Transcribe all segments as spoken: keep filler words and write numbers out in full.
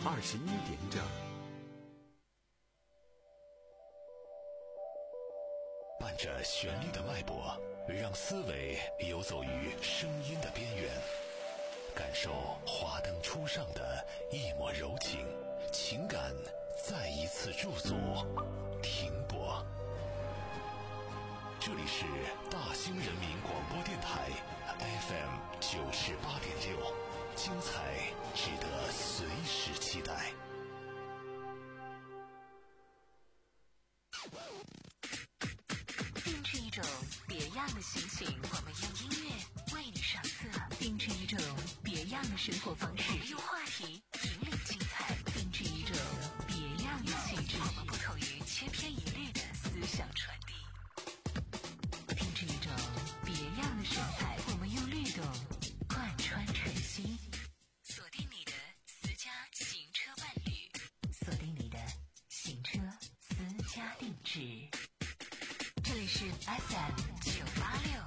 二十一点整。 伴着旋律的脉搏，让思维游走于声音的边缘，感受华灯初上的一抹柔情，情感再一次驻足停泊。这里是大兴人民广播电台 F M 九十八点六，精彩值得随时期待。 定制一种别样的心情，我们用音乐为你上色；定制一种别样的生活方式，我们用话题引领精彩；定制一种别样的气质，我们不同于千篇一律的思想传递；定制一种别样的神采，我们用律动贯穿晨曦。锁定你的私家行车伴侣，锁定你的行车私家定制。这里是 F M 九八六。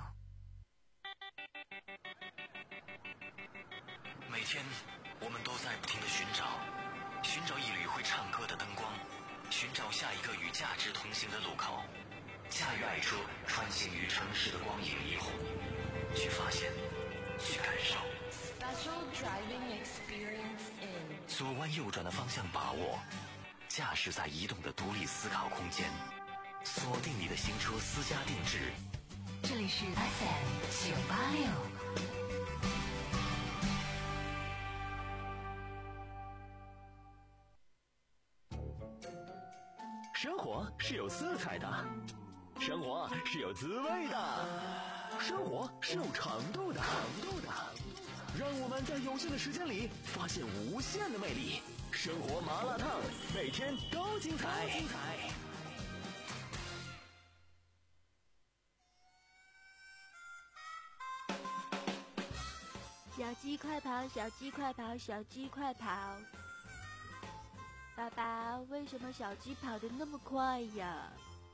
每天我们都在不停地寻找，寻找一缕会唱歌的灯光，寻找下一个与价值同行的路口，驾驭爱车穿行于城市的光影霓虹，去发现，去感受。 Special driving experience in 左弯右转的方向把握，驾驶在移动的独立思考空间，锁定你的行车私家定制。 这里是 F M 九八六。 生活是有色彩的，生活是有滋味的，生活是有长度的，长度的。让我们在有限的时间里发现无限的魅力。生活麻辣烫，每天都精彩。精彩。 小鸡快跑，小鸡快跑，小鸡快跑！爸爸，为什么小鸡跑得那么快呀？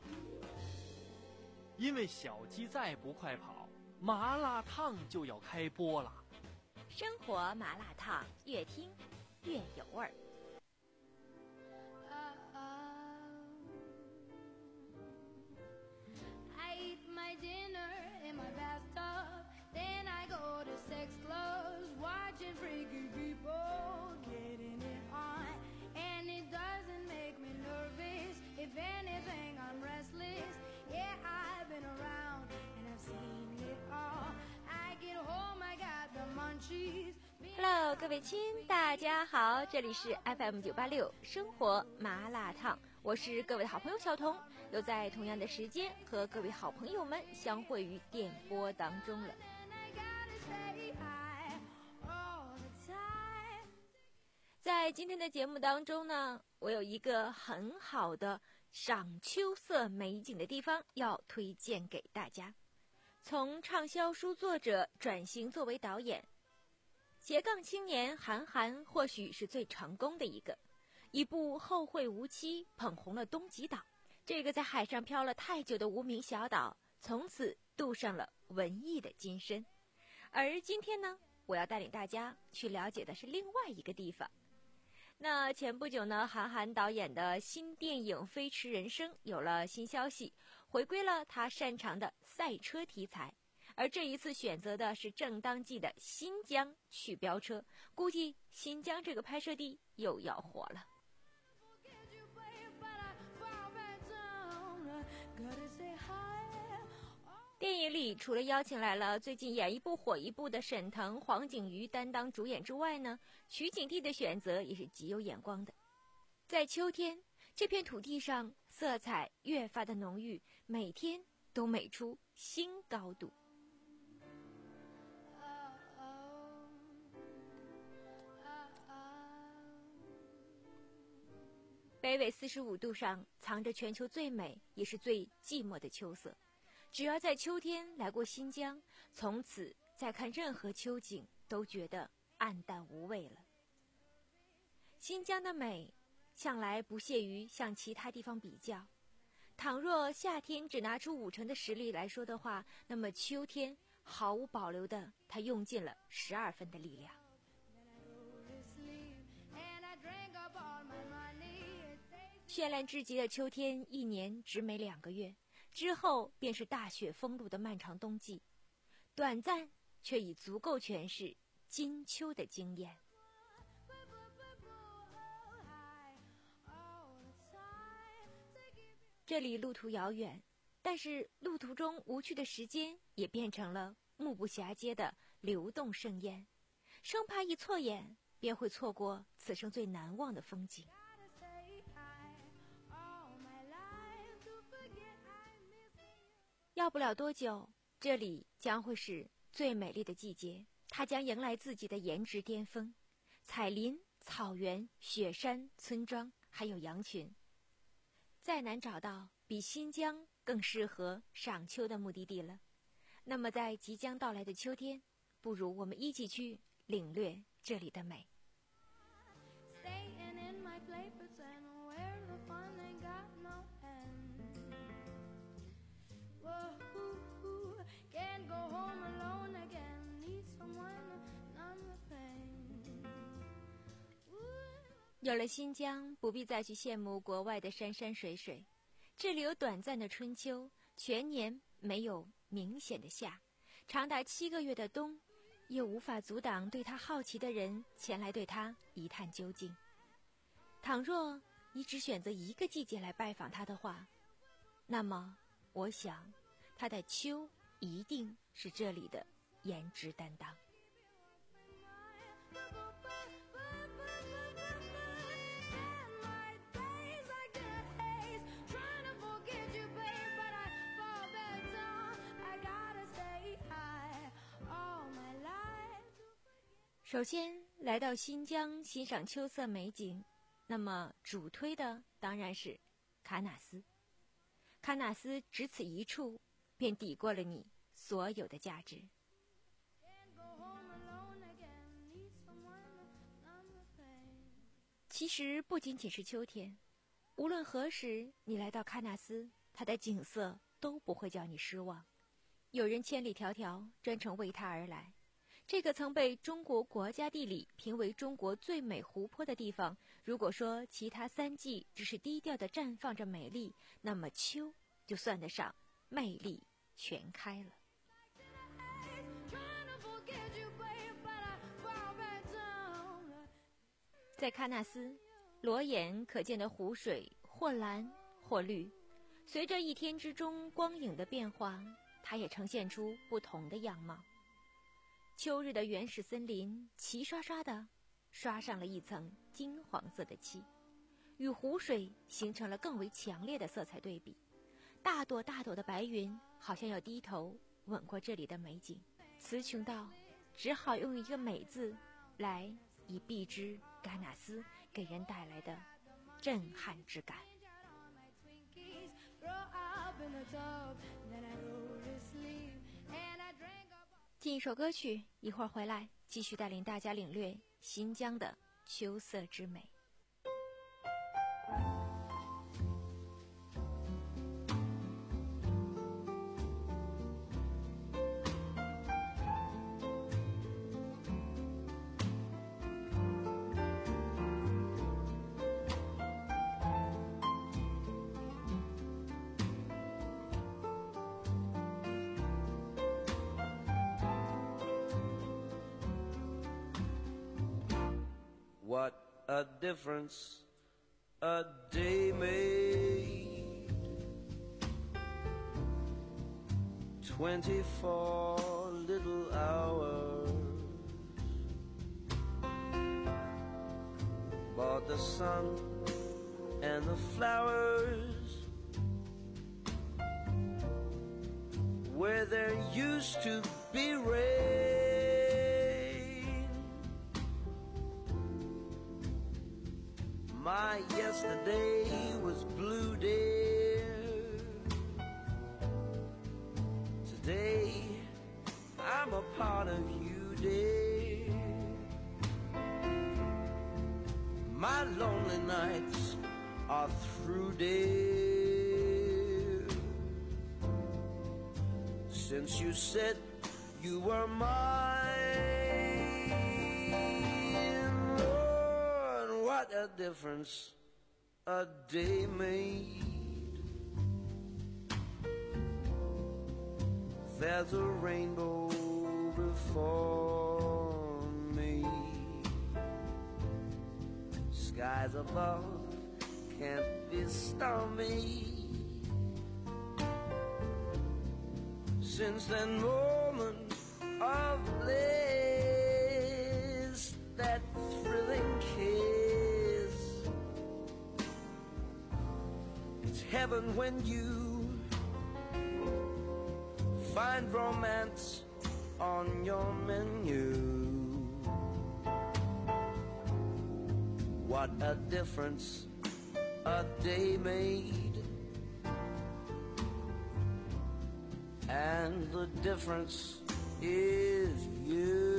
因为小鸡再不快跑，麻辣烫就要开播了。 生活麻辣烫，越听越有味儿。 I eat my dinner in my bathtub, then I go to sex clubs, watching freaky people getting it on, and it doesn't make me nervous. If anything, I'm restless. Yeah, I've been around and I've seen it all. I get home, I got the munchies. Hello， 各位亲，大家好，这里是 F M 九八六生活麻辣烫，我是各位的好朋友小彤，又在同样的时间和各位好朋友们相会于电波当中了。在今天的节目当中呢，我有一个很好的赏秋色美景的地方要推荐给大家。从畅销书作者转型作为导演，斜杠青年韩寒或许是最成功的一个，一部《后会无期》捧红了东极岛，这个在海上漂了太久的无名小岛从此镀上了文艺的金身。而今天呢，我要带领大家去了解的是另外一个地方。那前不久呢，韩寒导演的新电影《飞驰人生》有了新消息，回归了他擅长的赛车题材，而这一次选择的是正当季的新疆去飙车，估计新疆这个拍摄地又要火了。电影里除了邀请来了最近演一部火一部的沈腾、黄景瑜担当主演之外呢，取景地的选择也是极有眼光的。在秋天，这片土地上色彩越发的浓郁，每天都美出新高度。北纬四十五度上藏着全球最美也是最寂寞的秋色。只要在秋天来过新疆，从此再看任何秋景都觉得黯淡无味了。新疆的美向来不屑于向其他地方比较，倘若夏天只拿出五成的实力来说的话，那么秋天毫无保留的它用尽了十二分的力量。 绚烂至极的秋天一年只每两个月，之后便是大雪封路的漫长冬季，短暂却已足够诠释金秋的惊艳。这里路途遥远，但是路途中无趣的时间也变成了目不暇接的流动盛宴，生怕一错眼便会错过此生最难忘的风景。要不了多久，这里将会是最美丽的季节，它将迎来自己的颜值巅峰，彩林、草原、雪山、村庄，还有羊群。再难找到比新疆更适合赏秋的目的地了。那么在即将到来的秋天，不如我们一起去领略这里的美。有了新疆，不必再去羡慕国外的山山水水，这里有短暂的春秋，全年没有明显的夏，长达七个月的冬，也无法阻挡对它好奇的人前来对它一探究竟。倘若你只选择一个季节来拜访它的话，那么我想它的秋一定是这里的颜值担当。首先来到新疆欣赏秋色美景，那么主推的当然是喀纳斯。喀纳斯只此一处便抵过了你所有的价值。其实不仅仅是秋天，无论何时你来到喀纳斯，它的景色都不会叫你失望。有人千里迢迢专程为它而来。这个曾被中国国家地理评为中国最美湖泊的地方，如果说其他三季只是低调地绽放着美丽，那么秋就算得上魅力全开了。在喀纳斯，裸眼可见的湖水或蓝或绿，随着一天之中光影的变化，它也呈现出不同的样貌。秋日的原始森林齐刷刷地刷上了一层金黄色的漆，与湖水形成了更为强烈的色彩对比。大朵大朵的白云好像要低头吻过这里的美景，词穷到只好用一个美字来以蔽之喀纳斯给人带来的震撼之感。听一首歌曲，一会儿回来继续带领大家领略新疆的秋色之美。 What a difference a day made. Twenty-four little hours, but the sun and the flowers where there used to be rain. My yesterday was blue, dear. Today I'm a part of you, dear. My lonely nights are through, dear. Since you said you were mine. What a difference a day made. There's a rainbow before me. Skies above can't be stormy. Since that moment of bliss, that thrilling kiss, it's heaven when you find romance on your menu. What a difference a day made, and the difference is you.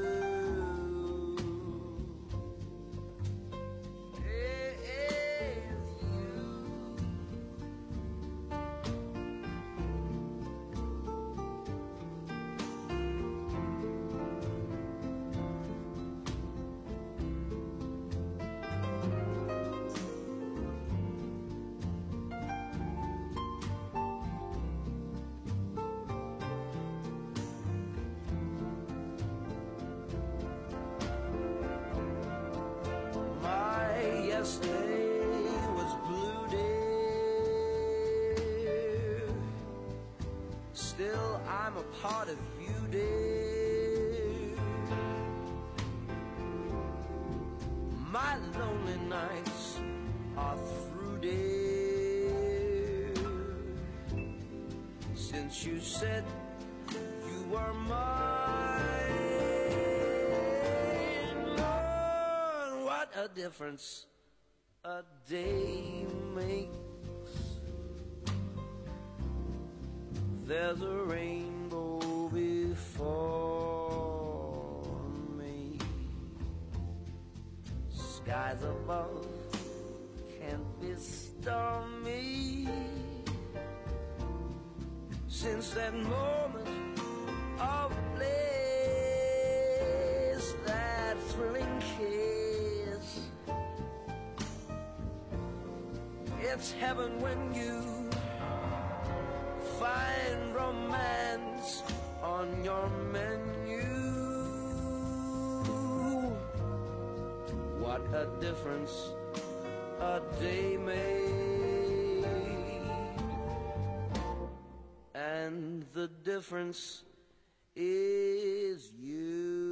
Yesterday was blue, dear. Still, I'm a part of you, dear. My lonely nights are through, dear. Since you said you were mine, Lord, what a difference a day makes. There's a rainbow before me. Skies above can't be stormy. Since that moment of bliss, that thrilling kiss, it's heaven when you find romance on your menu. What a difference a day made, and the difference is you.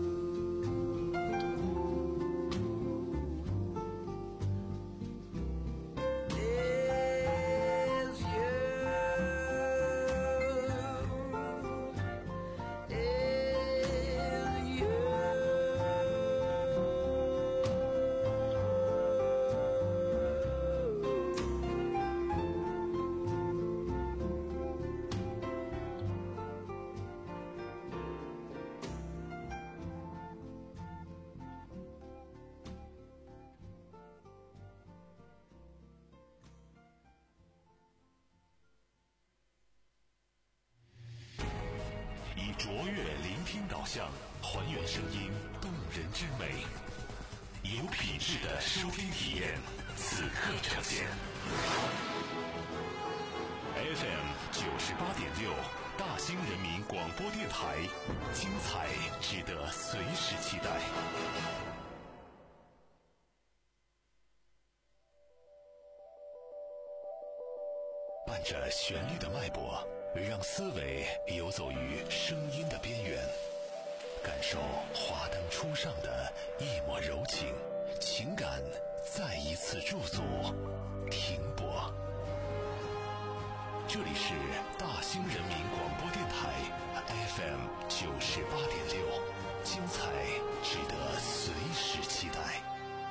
卓越聆听导向，还原声音动人之美，有品质的收听体验，此刻呈现。F M 九十八点六，大兴人民广播电台，精彩值得随时期待。伴着旋律的脉搏，让思维游走于声音的边缘，感受华灯初上的一抹柔情，情感再一次驻足停泊。这里是大兴人民广播电台 F M 九十八点六，精彩值得随时期待。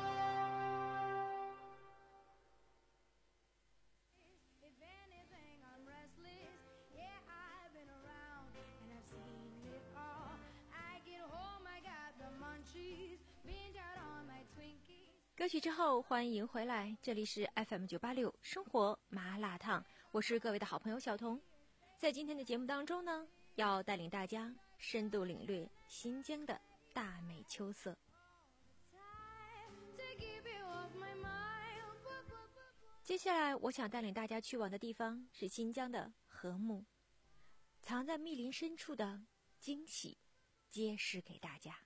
歌曲之后，欢迎回来，这里是 F M 九八六生活麻辣烫，我是各位的好朋友小彤。在今天的节目当中呢，要带领大家深度领略新疆的大美秋色。 接下来我想带领大家去往的地方是新疆的禾木，藏在密林深处的惊喜揭示给大家。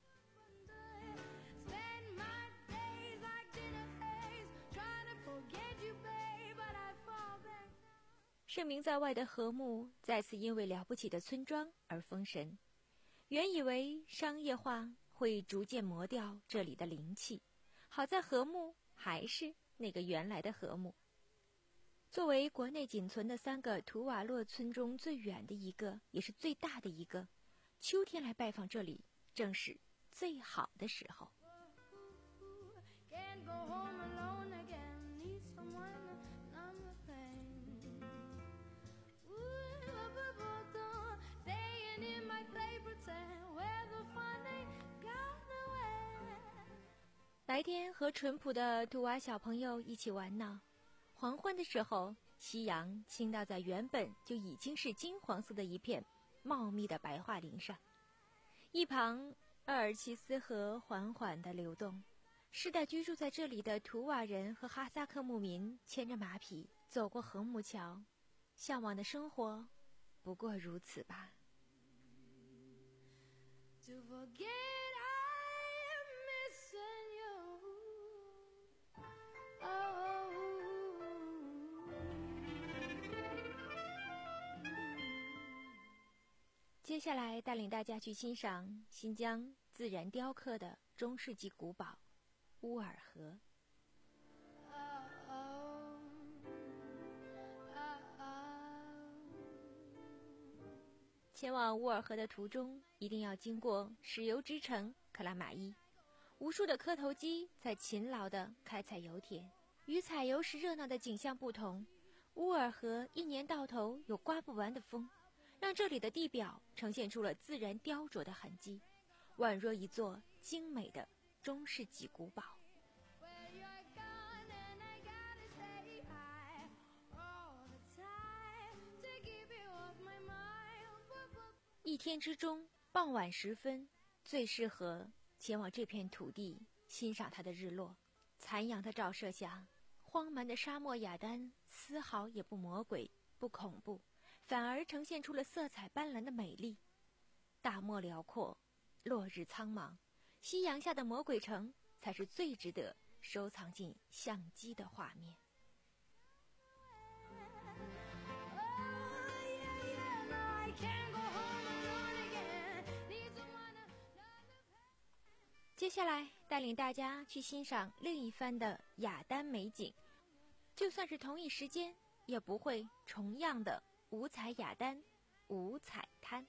盛名在外的禾木再次因为了不起的村庄而封神。原以为商业化会逐渐磨掉这里的灵气，好在禾木还是那个原来的禾木。作为国内仅存的三个图瓦洛村中最远的一个，也是最大的一个，秋天来拜访这里正是最好的时候。白天和淳朴的图瓦小朋友一起玩闹，黄昏的时候，夕阳倾倒在原本就已经是金黄色的一片茂密的白桦林上。一旁鄂尔齐斯河缓缓地流动，世代居住在这里的图瓦人和哈萨克牧民牵着马匹走过禾木桥，向往的生活不过如此吧。 To forget I'm missing you. Oh. 接下来带领大家去欣赏新疆自然雕刻的中世纪古堡乌尔河。前往乌尔河的途中，一定要经过石油之城克拉玛依，无数的磕头机在勤劳地开采油田。与采油时热闹的景象不同，乌尔河一年到头有刮不完的风，让这里的地表呈现出了自然雕琢的痕迹，宛若一座精美的中世纪古堡。一天之中，傍晚时分最适合前往这片土地欣赏它的日落。残阳的照射下，荒蛮的沙漠雅丹丝毫也不魔鬼不恐怖，反而呈现出了色彩斑斓的美丽。大漠辽阔，落日苍茫，夕阳下的魔鬼城才是最值得收藏进相机的画面。接下来带领大家去欣赏另一番的雅丹美景，就算是同一时间，也不会重样的五彩雅丹五彩滩。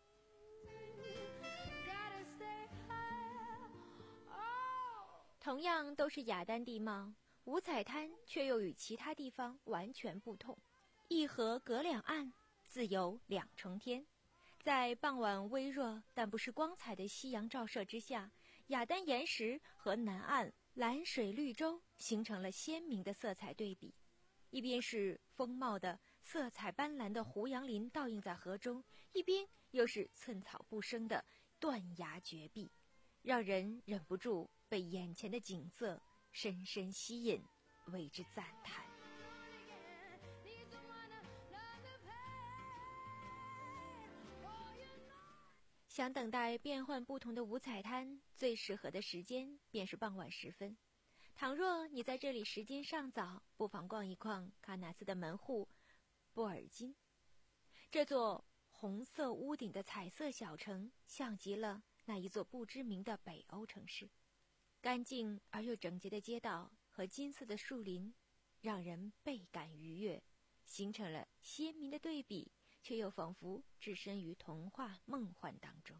同样都是雅丹地貌，五彩滩却又与其他地方完全不同。一河隔两岸，自有两重天。在傍晚微弱但不失光彩的夕阳照射之下，雅丹岩石和南岸蓝水绿洲形成了鲜明的色彩对比。一边是丰茂的色彩斑斓的胡杨林倒映在河中，一边又是寸草不生的断崖绝壁，让人忍不住被眼前的景色深深吸引，为之赞叹。想等待变换不同的五彩滩，最适合的时间便是傍晚时分。倘若你在这里时间尚早，不妨逛一逛喀纳斯的门户布尔津。这座红色屋顶的彩色小城，像极了那一座不知名的北欧城市。干净而又整洁的街道和金色的树林，让人倍感愉悦，形成了鲜明的对比，却又仿佛置身于童话梦幻当中。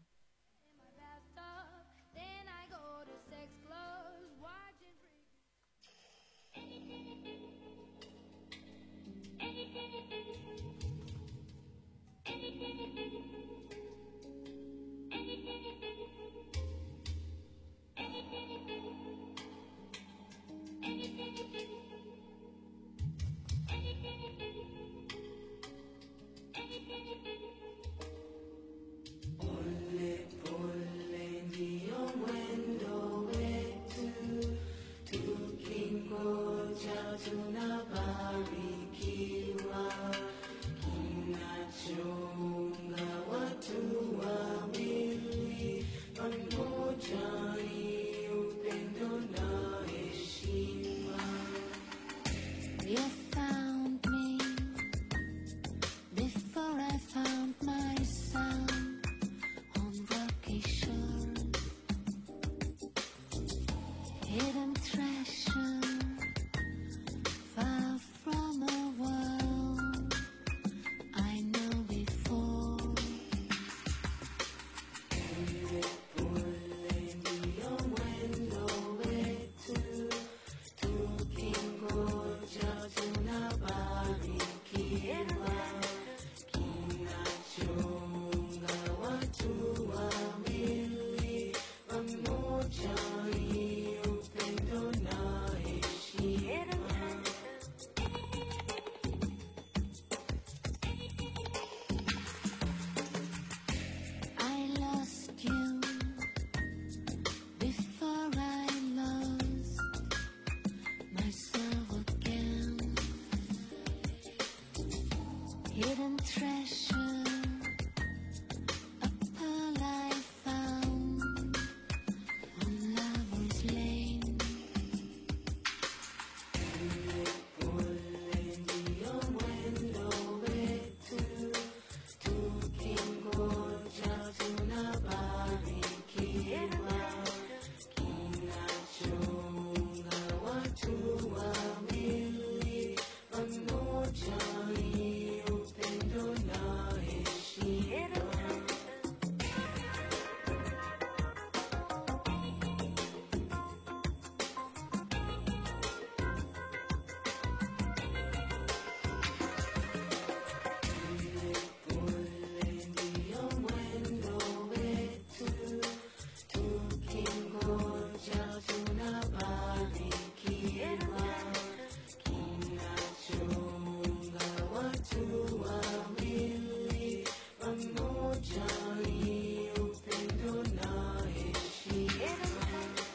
Pulle, pulle, neon window way to to King Gold. tunabarikiwa, kinachunga watu wawili pamoja ni upendo na heshima. You found me before I found myself on rocky shore, hidden treasure far from a world I know before. Pole ndio mwendo wetu, tukingoja tunabarikiwa, kinachunga watu wawili pamoja ni upendo na heshima. I lost you before I lost myself again. Hidden treasure, a pearl I found on Lover's Lane. Pole ndio mwendo wetu, tukingoja tunabarikiwa, kinachunga watu wawili pamoja ni upendo na heshima. Pole ndio mwendo wetu, tukingoja tunabarikiwa, kinachunga watu wawili pamoja ni upendo na heshima.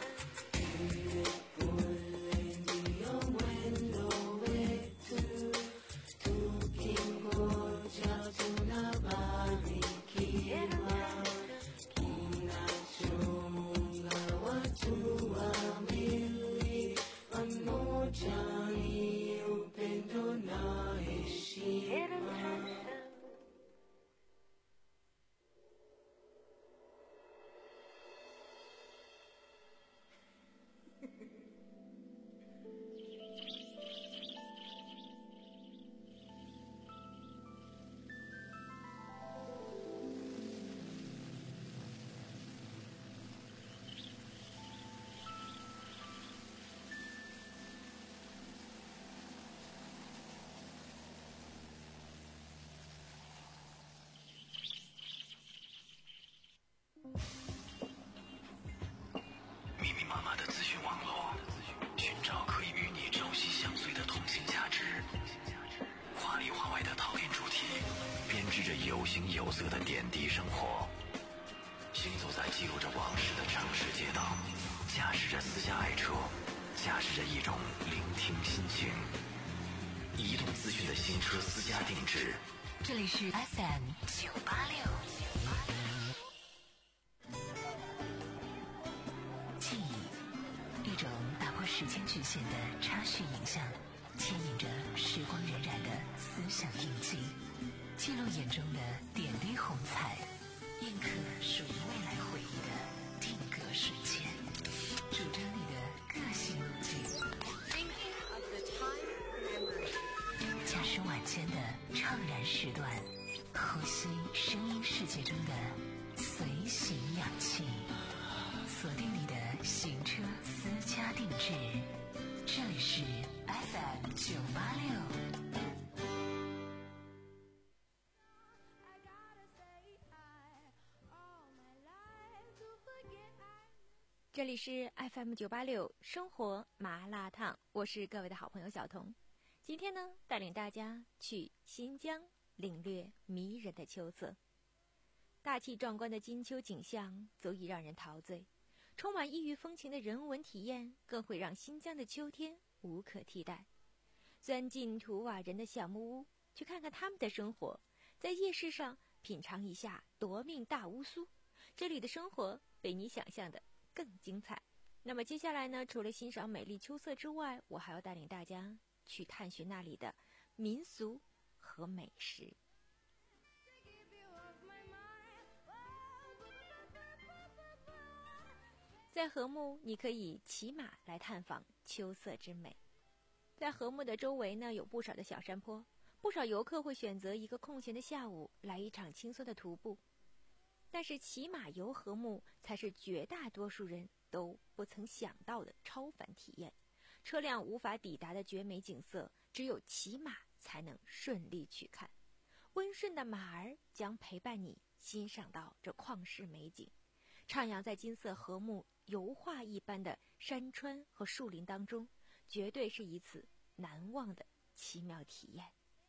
Pole ndio mwendo wetu, tukingoja tunabarikiwa, kinachunga watu wawili pamoja ni upendo na heshima. 密密麻麻的资讯网络，寻找可以与你朝夕相随的同性价值。华里华外的讨论主题，编织着有形有色的点滴生活。行走在记录着往事的城市街道，驾驶着私家爱车，驾驶着一种聆听心情。移动资讯的新车私家定制。 这里是 F M 九八六。记忆，一种打破时间局限的插叙影像，牵引着时光荏苒的思想印记，记录眼中的点滴红彩，印刻属于未来回忆的定格瞬间，主张你的个性路径。驾驶晚间的怅然时段，呼吸声音世界中的随行氧气，锁定你的行车私家定制。这里是 F M 九八六。 这里是 F M 九八六生活麻辣烫，我是各位的好朋友小童。今天呢，带领大家去新疆领略迷人的秋色。大气壮观的金秋景象足以让人陶醉， 充满异域风情的人文体验更会让新疆的秋天无可替代。钻进图瓦人的小木屋，去看看他们的生活，在夜市上品尝一下夺命大乌苏，这里的生活比你想象的更精彩。那么接下来呢，除了欣赏美丽秋色之外，我还要带领大家去探寻那里的民俗和美食。在禾木，你可以骑马来探访秋色之美。在禾木的周围呢，有不少的小山坡，不少游客会选择一个空闲的下午来一场轻松的徒步。但是骑马游禾木才是绝大多数人都不曾想到的超凡体验。车辆无法抵达的绝美景色，只有骑马才能顺利去看。温顺的马儿将陪伴你欣赏到这旷世美景，徜徉在金色禾木油画一般的山川和树林当中，绝对是一次难忘的奇妙体验。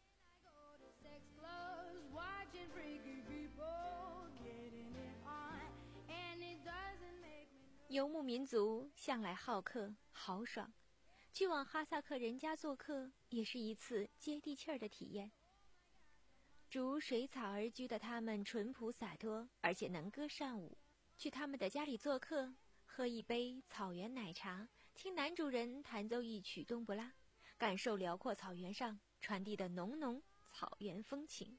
游牧民族向来好客豪爽，去往哈萨克人家做客也是一次接地气儿的体验。逐水草而居的他们淳朴洒脱，而且能歌善舞。去他们的家里做客，喝一杯草原奶茶，听男主人弹奏一曲冬不拉，感受辽阔草原上传递的浓浓草原风情。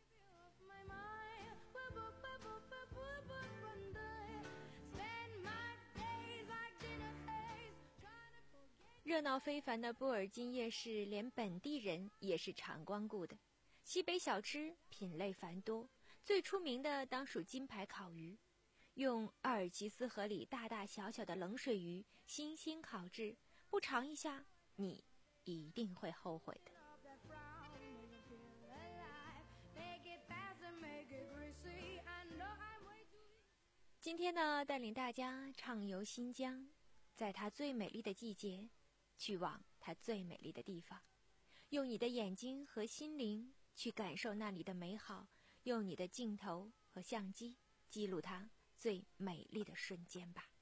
热闹非凡的布尔津夜市，连本地人也是常光顾的。西北小吃品类繁多，最出名的当属金牌烤鱼，用阿尔齐斯河里大大小小的冷水鱼新鲜烤制，不尝一下你一定会后悔的。今天呢，带领大家畅游新疆，在它最美丽的季节，去往它最美丽的地方，用你的眼睛和心灵去感受那里的美好，用你的镜头和相机记录它最美丽的瞬间吧。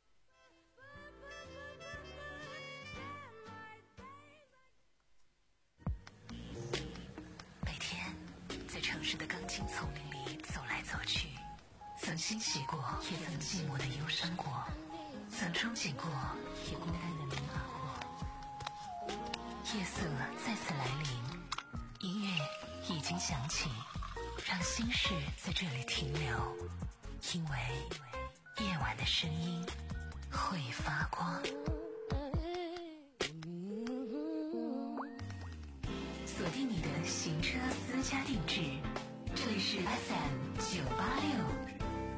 每天在城市的钢筋丛林里走来走去，曾欣喜过，也曾寂寞的忧伤过，曾憧憬过，也孤单的迷茫过。夜色再次来临，音乐已经响起，让心事在这里停留，因为夜晚的声音会发光。锁定你的行车私家定制，这里是 F M 九八六。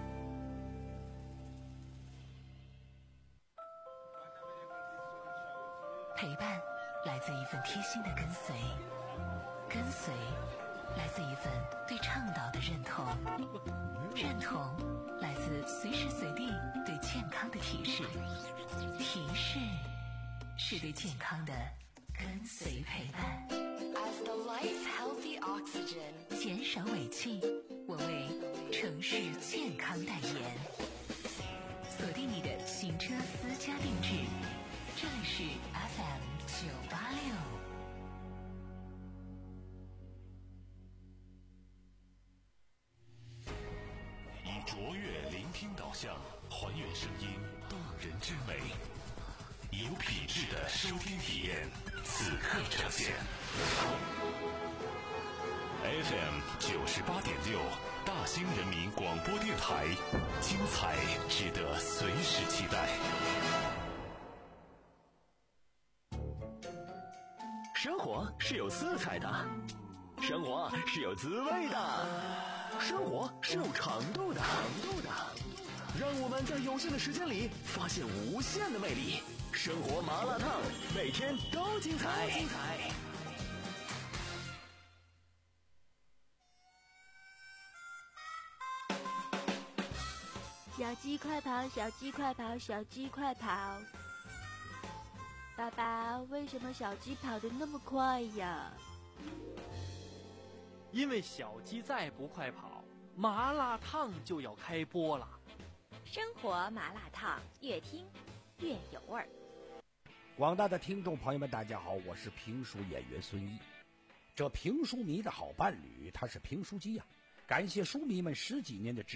陪伴来自一份贴心的跟随，跟随来自一份对倡导的认同，认同来自随时随地对健康的提示，提示是对健康的跟随陪伴。 As the lights healthy oxygen， 减少尾气，我为城市健康代言。锁定你的行车私家定制，这里是 F M 九八六。 以卓越聆听导向，还原声音动人之美，有品质的收听体验，此刻呈现。F M 九十八点六，大兴人民广播电台，精彩值得随时期待。 生活是有色彩的，生活是有滋味的，生活是有长度的，长度的。让我们在有限的时间里发现无限的魅力。生活麻辣烫，每天都精彩。精彩。 小鸡快跑，小鸡快跑，小鸡快跑！爸爸，为什么小鸡跑得那么快呀？ 因为小鸡再不快跑，麻辣烫就要开播了。 生活麻辣烫，越听越有味儿。 广大的听众朋友们，大家好，我是评书演员孙毅。这评书迷的好伴侣，他是评书机呀、啊。感谢书迷们十几年的支持。